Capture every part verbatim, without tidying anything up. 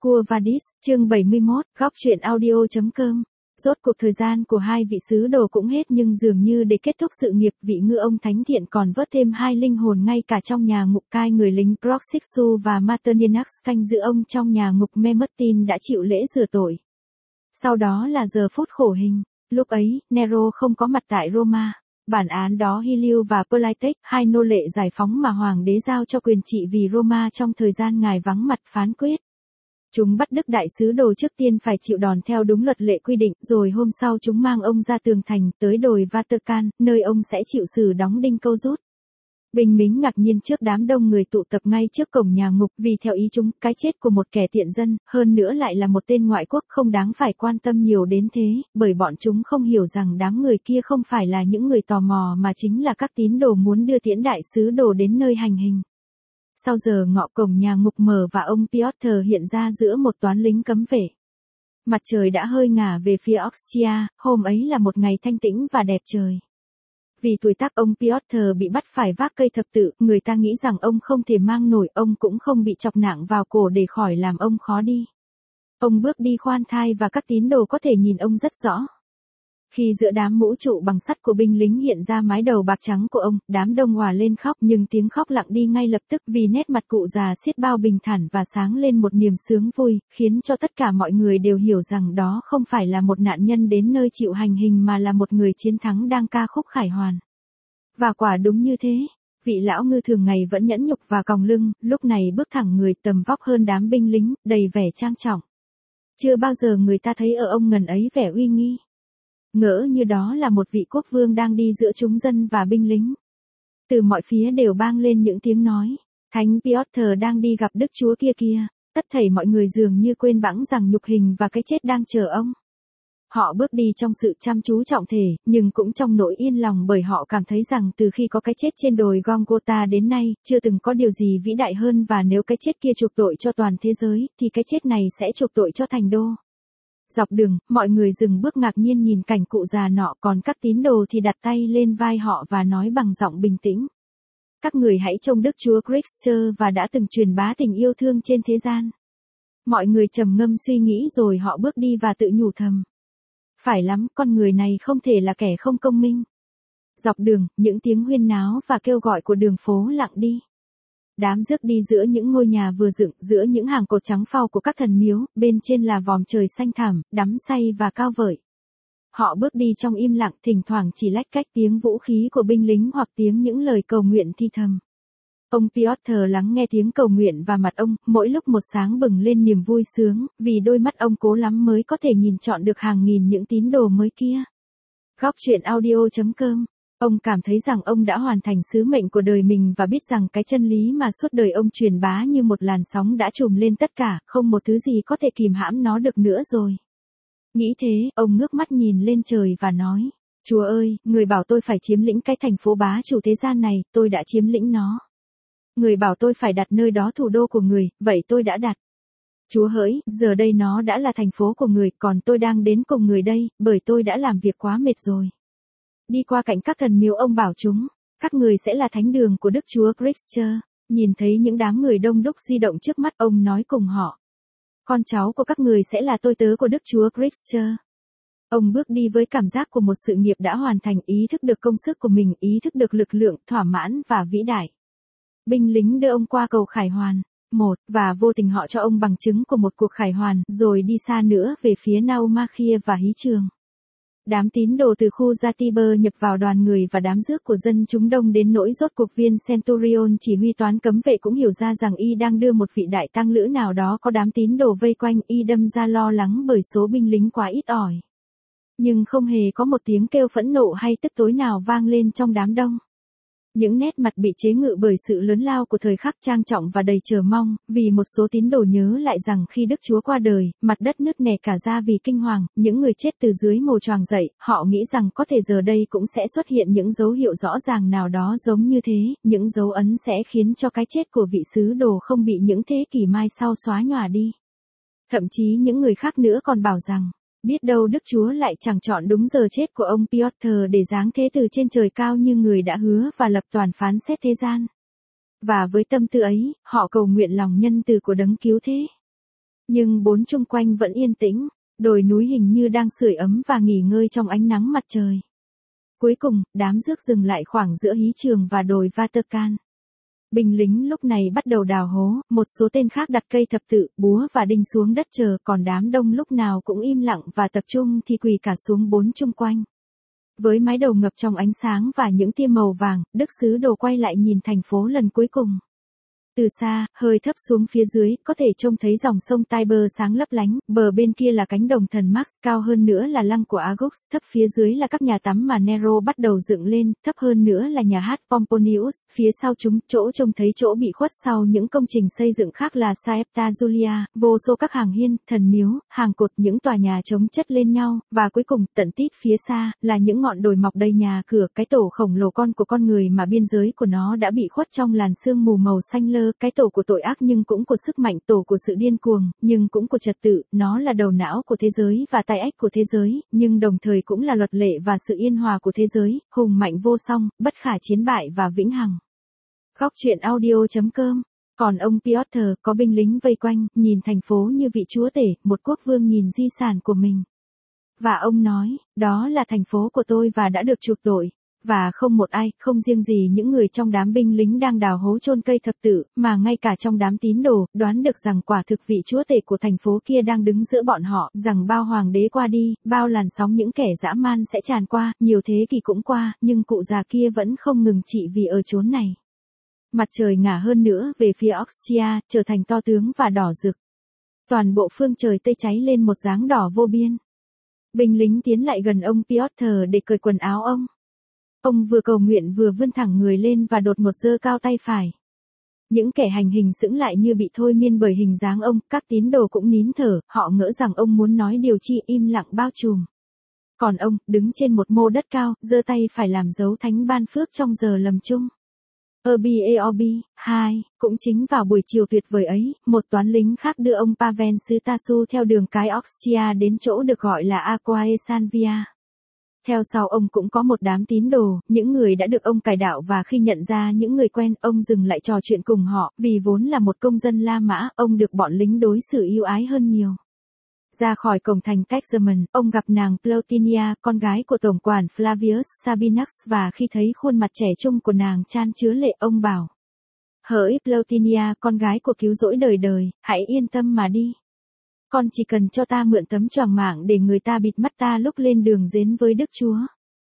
Quo Vadis, chương bảy mươi mốt, góc truyện audio.com. Rốt cuộc thời gian của hai vị sứ đồ cũng hết nhưng dường như để kết thúc sự nghiệp vị ngư ông thánh thiện còn vớt thêm hai linh hồn ngay cả trong nhà ngục cai người lính Proxixu và Materniax canh giữ ông trong nhà ngục Memertin đã chịu lễ rửa tội. Sau đó là giờ phút khổ hình. Lúc ấy, Nero không có mặt tại Roma. Bản án đó Hiliu và Pleiades, hai nô lệ giải phóng mà hoàng đế giao cho quyền trị vì Roma trong thời gian ngài vắng mặt phán quyết. Chúng bắt Đức Đại sứ đồ trước tiên phải chịu đòn theo đúng luật lệ quy định, rồi hôm sau chúng mang ông ra tường thành, tới đồi Vatican, nơi ông sẽ chịu xử đóng đinh câu rút. Binh lính ngạc nhiên trước đám đông người tụ tập ngay trước cổng nhà ngục, vì theo ý chúng, cái chết của một kẻ tiện dân, hơn nữa lại là một tên ngoại quốc không đáng phải quan tâm nhiều đến thế, bởi bọn chúng không hiểu rằng đám người kia không phải là những người tò mò mà chính là các tín đồ muốn đưa tiễn đại sứ đồ đến nơi hành hình. Sau giờ ngọ cổng nhà ngục mở và ông Piotr hiện ra giữa một toán lính cấm vệ. Mặt trời đã hơi ngả về phía Ostia, hôm ấy là một ngày thanh tĩnh và đẹp trời. Vì tuổi tác ông Piotr bị bắt phải vác cây thập tự, người ta nghĩ rằng ông không thể mang nổi, ông cũng không bị chọc nặng vào cổ để khỏi làm ông khó đi. Ông bước đi khoan thai và các tín đồ có thể nhìn ông rất rõ. Khi giữa đám mũ trụ bằng sắt của binh lính hiện ra mái đầu bạc trắng của ông, đám đông hòa lên khóc nhưng tiếng khóc lặng đi ngay lập tức vì nét mặt cụ già xiết bao bình thản và sáng lên một niềm sướng vui, khiến cho tất cả mọi người đều hiểu rằng đó không phải là một nạn nhân đến nơi chịu hành hình mà là một người chiến thắng đang ca khúc khải hoàn. Và quả đúng như thế, vị lão ngư thường ngày vẫn nhẫn nhục và còng lưng, lúc này bước thẳng người tầm vóc hơn đám binh lính, đầy vẻ trang trọng. Chưa bao giờ người ta thấy ở ông ngần ấy vẻ uy nghi. Ngỡ như đó là một vị quốc vương đang đi giữa chúng dân và binh lính. Từ mọi phía đều vang lên những tiếng nói, Thánh Piotr đang đi gặp Đức Chúa kia kia, tất thảy mọi người dường như quên bẵng rằng nhục hình và cái chết đang chờ ông. Họ bước đi trong sự chăm chú trọng thể, nhưng cũng trong nỗi yên lòng bởi họ cảm thấy rằng từ khi có cái chết trên đồi Golgotha đến nay, chưa từng có điều gì vĩ đại hơn và nếu cái chết kia chuộc tội cho toàn thế giới, thì cái chết này sẽ chuộc tội cho thành đô. Dọc đường, mọi người dừng bước ngạc nhiên nhìn cảnh cụ già nọ, còn các tín đồ thì đặt tay lên vai họ và nói bằng giọng bình tĩnh. Các người hãy trông Đức Chúa Christ và đã từng truyền bá tình yêu thương trên thế gian. Mọi người trầm ngâm suy nghĩ rồi họ bước đi và tự nhủ thầm. Phải lắm, con người này không thể là kẻ không công minh. Dọc đường, những tiếng huyên náo và kêu gọi của đường phố lặng đi. Đám rước đi giữa những ngôi nhà vừa dựng, giữa những hàng cột trắng phau của các thần miếu, bên trên là vòm trời xanh thẳm, đắm say và cao vời. Họ bước đi trong im lặng, thỉnh thoảng chỉ lách cách tiếng vũ khí của binh lính hoặc tiếng những lời cầu nguyện thi thầm. Ông Piotr lắng nghe tiếng cầu nguyện và mặt ông, mỗi lúc một sáng bừng lên niềm vui sướng, vì đôi mắt ông cố lắm mới có thể nhìn trọn được hàng nghìn những tín đồ mới kia. Góc truyện audio.com. Ông cảm thấy rằng ông đã hoàn thành sứ mệnh của đời mình và biết rằng cái chân lý mà suốt đời ông truyền bá như một làn sóng đã trùm lên tất cả, không một thứ gì có thể kìm hãm nó được nữa rồi. Nghĩ thế, ông ngước mắt nhìn lên trời và nói, Chúa ơi, người bảo tôi phải chiếm lĩnh cái thành phố bá chủ thế gian này, tôi đã chiếm lĩnh nó. Người bảo tôi phải đặt nơi đó thủ đô của người, vậy tôi đã đặt. Chúa hỡi, giờ đây nó đã là thành phố của người, còn tôi đang đến cùng người đây, bởi tôi đã làm việc quá mệt rồi. Đi qua cạnh các thần miếu ông bảo chúng, các người sẽ là thánh đường của Đức Chúa Christ. Nhìn thấy những đám người đông đúc di động trước mắt ông nói cùng họ. Con cháu của các người sẽ là tôi tớ của Đức Chúa Christ. Ông bước đi với cảm giác của một sự nghiệp đã hoàn thành, ý thức được công sức của mình, ý thức được lực lượng, thỏa mãn và vĩ đại. Binh lính đưa ông qua cầu khải hoàn. Một, và vô tình họ cho ông bằng chứng của một cuộc khải hoàn, rồi đi xa nữa về phía Naumachia và Hí Trường. Đám tín đồ từ khu Gia-ti-bơ nhập vào đoàn người và đám rước của dân chúng đông đến nỗi rốt cuộc viên Centurion chỉ huy toán cấm vệ cũng hiểu ra rằng y đang đưa một vị đại tăng lữ nào đó có đám tín đồ vây quanh, y đâm ra lo lắng bởi số binh lính quá ít ỏi. Nhưng không hề có một tiếng kêu phẫn nộ hay tức tối nào vang lên trong đám đông. Những nét mặt bị chế ngự bởi sự lớn lao của thời khắc trang trọng và đầy chờ mong, vì một số tín đồ nhớ lại rằng khi Đức Chúa qua đời, mặt đất nứt nẻ cả ra vì kinh hoàng, những người chết từ dưới mồ choàng dậy, họ nghĩ rằng có thể giờ đây cũng sẽ xuất hiện những dấu hiệu rõ ràng nào đó giống như thế, những dấu ấn sẽ khiến cho cái chết của vị sứ đồ không bị những thế kỷ mai sau xóa nhòa đi. Thậm chí những người khác nữa còn bảo rằng, biết đâu Đức Chúa lại chẳng chọn đúng giờ chết của ông Piotr để giáng thế từ trên trời cao như người đã hứa và lập toàn phán xét thế gian. Và với tâm tư ấy, họ cầu nguyện lòng nhân từ của đấng cứu thế. Nhưng bốn chung quanh vẫn yên tĩnh, đồi núi hình như đang sưởi ấm và nghỉ ngơi trong ánh nắng mặt trời. Cuối cùng, đám rước dừng lại khoảng giữa hí trường và đồi Vatican. Binh lính lúc này bắt đầu đào hố, một số tên khác đặt cây thập tự, búa và đinh xuống đất chờ, còn đám đông lúc nào cũng im lặng và tập trung thì quỳ cả xuống bốn chung quanh. Với mái đầu ngập trong ánh sáng và những tia màu vàng, Đức Sứ Đồ quay lại nhìn thành phố lần cuối cùng. Từ xa, hơi thấp xuống phía dưới, có thể trông thấy dòng sông Tiber sáng lấp lánh, bờ bên kia là cánh đồng thần Max, cao hơn nữa là lăng của Argos, thấp phía dưới là các nhà tắm mà Nero bắt đầu dựng lên, thấp hơn nữa là nhà hát Pomponius, phía sau chúng, chỗ trông thấy chỗ bị khuất sau những công trình xây dựng khác là Saepta Julia, vô số các hàng hiên, thần miếu, hàng cột, những tòa nhà chống chất lên nhau, và cuối cùng, tận tít phía xa, là những ngọn đồi mọc đầy nhà cửa, cái tổ khổng lồ con của con người mà biên giới của nó đã bị khuất trong làn sương mù màu xanh lơ. Cái tổ của tội ác nhưng cũng của sức mạnh, tổ của sự điên cuồng, nhưng cũng của trật tự, nó là đầu não của thế giới và tai ách của thế giới, nhưng đồng thời cũng là luật lệ và sự yên hòa của thế giới, hùng mạnh vô song, bất khả chiến bại và vĩnh hằng. Góc truyện audio chấm com. Còn ông Piotr có binh lính vây quanh, nhìn thành phố như vị chúa tể, một quốc vương nhìn di sản của mình. Và ông nói, đó là thành phố của tôi và đã được chuộc tội. Và không một ai, không riêng gì những người trong đám binh lính đang đào hố chôn cây thập tự, mà ngay cả trong đám tín đồ, đoán được rằng quả thực vị chúa tể của thành phố kia đang đứng giữa bọn họ, rằng bao hoàng đế qua đi, bao làn sóng những kẻ dã man sẽ tràn qua, nhiều thế kỷ cũng qua, nhưng cụ già kia vẫn không ngừng trị vì ở chốn này. Mặt trời ngả hơn nữa về phía Oxtia, trở thành to tướng và đỏ rực. Toàn bộ phương trời tây cháy lên một dáng đỏ vô biên. Binh lính tiến lại gần ông Piotr để cởi quần áo ông. Ông vừa cầu nguyện vừa vươn thẳng người lên và đột ngột giơ cao tay phải. Những kẻ hành hình sững lại như bị thôi miên bởi hình dáng ông, các tín đồ cũng nín thở, họ ngỡ rằng ông muốn nói điều chi, im lặng bao trùm. Còn ông, đứng trên một mô đất cao, giơ tay phải làm dấu thánh ban phước trong giờ lầm chung. Obi Eobi, hai, cũng chính vào buổi chiều tuyệt vời ấy, một toán lính khác đưa ông Pavel Sitasu theo đường cái Oxtia đến chỗ được gọi là Aquae Sanvia. Theo sau ông cũng có một đám tín đồ, những người đã được ông cải đạo và khi nhận ra những người quen, ông dừng lại trò chuyện cùng họ, vì vốn là một công dân La Mã, ông được bọn lính đối xử ưu ái hơn nhiều. Ra khỏi cổng thành Kexamen, ông gặp nàng Plotinia, con gái của tổng quản Flavius Sabinus và khi thấy khuôn mặt trẻ trung của nàng chan chứa lệ, ông bảo: Hỡi Plotinia, con gái của cứu rỗi đời đời, hãy yên tâm mà đi. Con chỉ cần cho ta mượn tấm choàng mạng để người ta bịt mắt ta lúc lên đường đến với Đức Chúa.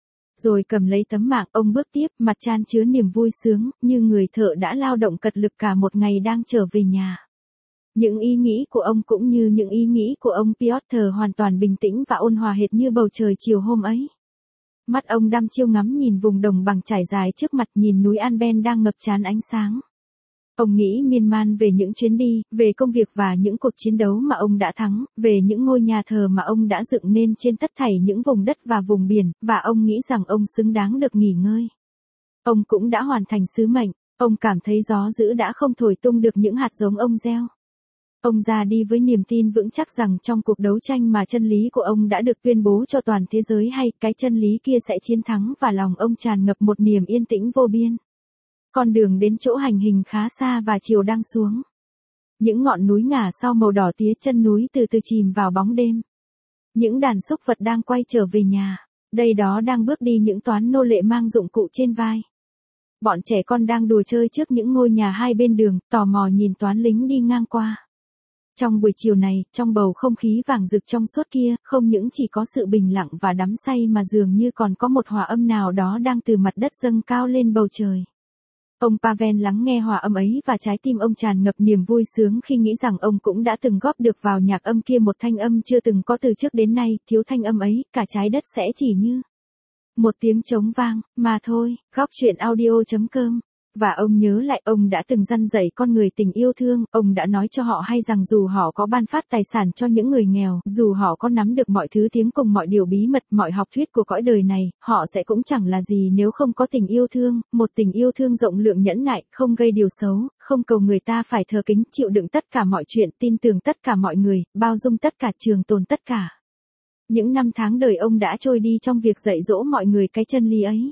Rồi cầm lấy tấm mạng, ông bước tiếp, mặt chan chứa niềm vui sướng, như người thợ đã lao động cật lực cả một ngày đang trở về nhà. Những ý nghĩ của ông cũng như những ý nghĩ của ông Piotr hoàn toàn bình tĩnh và ôn hòa hệt như bầu trời chiều hôm ấy. Mắt ông đăm chiêu ngắm nhìn vùng đồng bằng trải dài trước mặt, nhìn núi Alben đang ngập tràn ánh sáng. Ông nghĩ miên man về những chuyến đi, về công việc và những cuộc chiến đấu mà ông đã thắng, về những ngôi nhà thờ mà ông đã dựng nên trên tất thảy những vùng đất và vùng biển, và ông nghĩ rằng ông xứng đáng được nghỉ ngơi. Ông cũng đã hoàn thành sứ mệnh, ông cảm thấy gió dữ đã không thổi tung được những hạt giống ông gieo. Ông ra đi với niềm tin vững chắc rằng trong cuộc đấu tranh mà chân lý của ông đã được tuyên bố cho toàn thế giới hay, cái chân lý kia sẽ chiến thắng và lòng ông tràn ngập một niềm yên tĩnh vô biên. Con đường đến chỗ hành hình khá xa và chiều đang xuống. Những ngọn núi ngả sau màu đỏ tía, chân núi từ từ chìm vào bóng đêm. Những đàn súc vật đang quay trở về nhà. Đây đó đang bước đi những toán nô lệ mang dụng cụ trên vai. Bọn trẻ con đang đùa chơi trước những ngôi nhà hai bên đường, tò mò nhìn toán lính đi ngang qua. Trong buổi chiều này, trong bầu không khí vàng rực trong suốt kia, không những chỉ có sự bình lặng và đắm say mà dường như còn có một hòa âm nào đó đang từ mặt đất dâng cao lên bầu trời. Ông Pavel lắng nghe hòa âm ấy và trái tim ông tràn ngập niềm vui sướng khi nghĩ rằng ông cũng đã từng góp được vào nhạc âm kia một thanh âm chưa từng có từ trước đến nay, thiếu thanh âm ấy, cả trái đất sẽ chỉ như một tiếng trống vang, mà thôi. Góc truyện audio chấm com. Và ông nhớ lại ông đã từng răn dạy con người tình yêu thương, ông đã nói cho họ hay rằng dù họ có ban phát tài sản cho những người nghèo, dù họ có nắm được mọi thứ tiếng cùng mọi điều bí mật, mọi học thuyết của cõi đời này, họ sẽ cũng chẳng là gì nếu không có tình yêu thương, một tình yêu thương rộng lượng nhẫn nại, không gây điều xấu, không cầu người ta phải thờ kính, chịu đựng tất cả mọi chuyện, tin tưởng tất cả mọi người, bao dung tất cả, trường tồn tất cả. Những năm tháng đời ông đã trôi đi trong việc dạy dỗ mọi người cái chân lý ấy.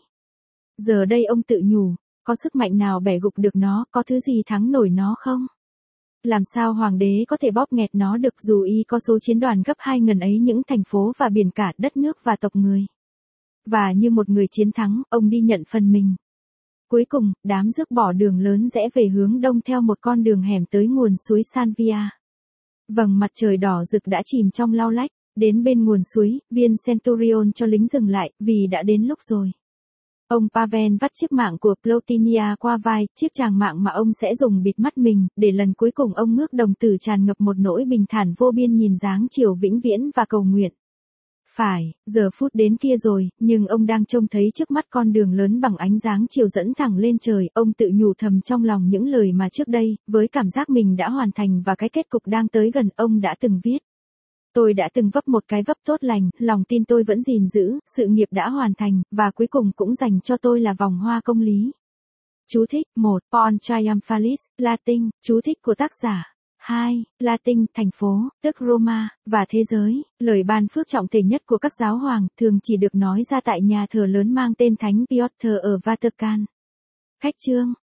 Giờ đây ông tự nhủ, có sức mạnh nào bẻ gục được nó, có thứ gì thắng nổi nó không? Làm sao hoàng đế có thể bóp nghẹt nó được dù y có số chiến đoàn gấp hai ngần ấy những thành phố và biển cả đất nước và tộc người. Và như một người chiến thắng, ông đi nhận phần mình. Cuối cùng, đám rước bỏ đường lớn rẽ về hướng đông theo một con đường hẻm tới nguồn suối Sanvia. Vầng mặt trời đỏ rực đã chìm trong lau lách, đến bên nguồn suối, viên Centurion cho lính dừng lại, vì đã đến lúc rồi. Ông Pavel vắt chiếc mạng của Plotinia qua vai, chiếc tràng mạng mà ông sẽ dùng bịt mắt mình, để lần cuối cùng ông ngước đồng tử tràn ngập một nỗi bình thản vô biên nhìn dáng chiều vĩnh viễn và cầu nguyện. Phải, giờ phút đến kia rồi, nhưng ông đang trông thấy trước mắt con đường lớn bằng ánh dáng chiều dẫn thẳng lên trời, ông tự nhủ thầm trong lòng những lời mà trước đây, với cảm giác mình đã hoàn thành và cái kết cục đang tới gần, ông đã từng viết. Tôi đã từng vấp một cái vấp tốt lành, lòng tin tôi vẫn gìn giữ, sự nghiệp đã hoàn thành, và cuối cùng cũng dành cho tôi là vòng hoa công lý. Chú thích một. Pons Triumphalis, Latin, chú thích của tác giả. hai. Latin, thành phố, tức Roma, và thế giới, lời ban phước trọng thể nhất của các giáo hoàng, thường chỉ được nói ra tại nhà thờ lớn mang tên Thánh Piotr ở Vatican. Khách chương.